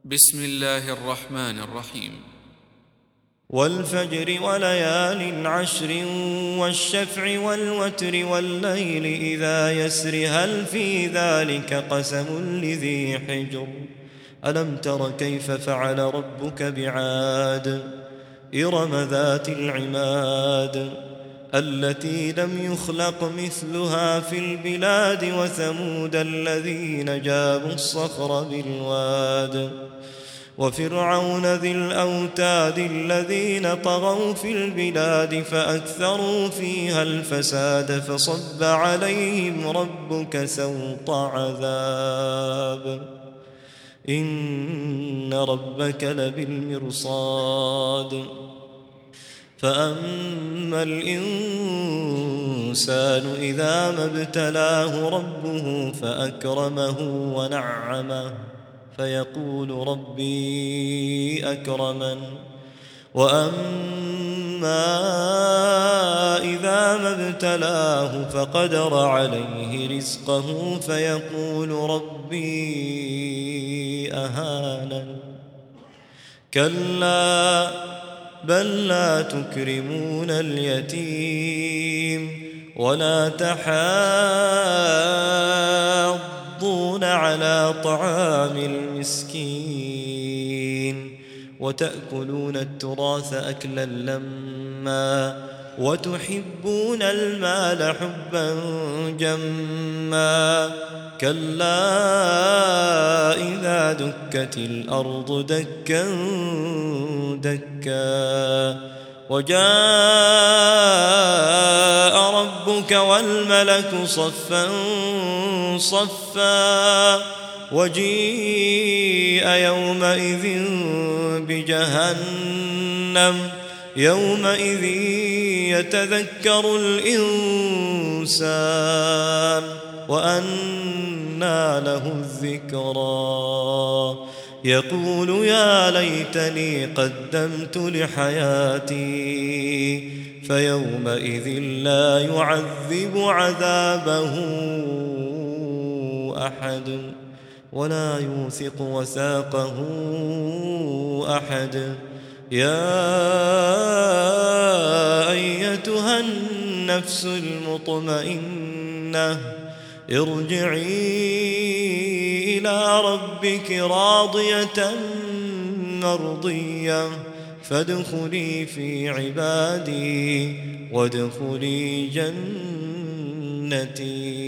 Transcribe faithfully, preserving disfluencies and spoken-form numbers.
بسم الله الرحمن الرحيم. والفجر وليال عشر والشفع والوتر والليل إذا يسر هل في ذلك قسم لذي حجر ألم تر كيف فعل ربك بعاد إرم ذات العماد التي لم يخلق مثلها في البلاد وثمود الذين جابوا الصخر بالواد وفرعون ذي الأوتاد الذين طغوا في البلاد فأكثروا فيها الفساد فصب عليهم ربك سوط عذاب إن ربك لبالمرصاد فأما الإنسان إذا ما ابتلاه ربه فأكرمه ونعمه فيقول ربي أكرمن وأما إذا ما ابتلاه فقدر عليه رزقه فيقول ربي أهانن كلا بل لا تكرمون اليتيم ولا تحاضون على طعام المسكين وتأكلون التراث أكلا لما وتحبون المال حبا جما كلا إذا دكت الأرض دكا دكا وجاء ربك والملك صفا صفا وجيء يومئذ بجهنم يومئذ يتذكر الإنسان وأنى له الذكرى يقول يا ليتني قدمت لحياتي فيومئذ لا يعذب عذابه أحد ولا يوثق وثاقه أحد يا أيتها النفس المطمئنة ارجعي إلى ربك راضية مرضية فادخلي في عبادي وادخلي جنتي.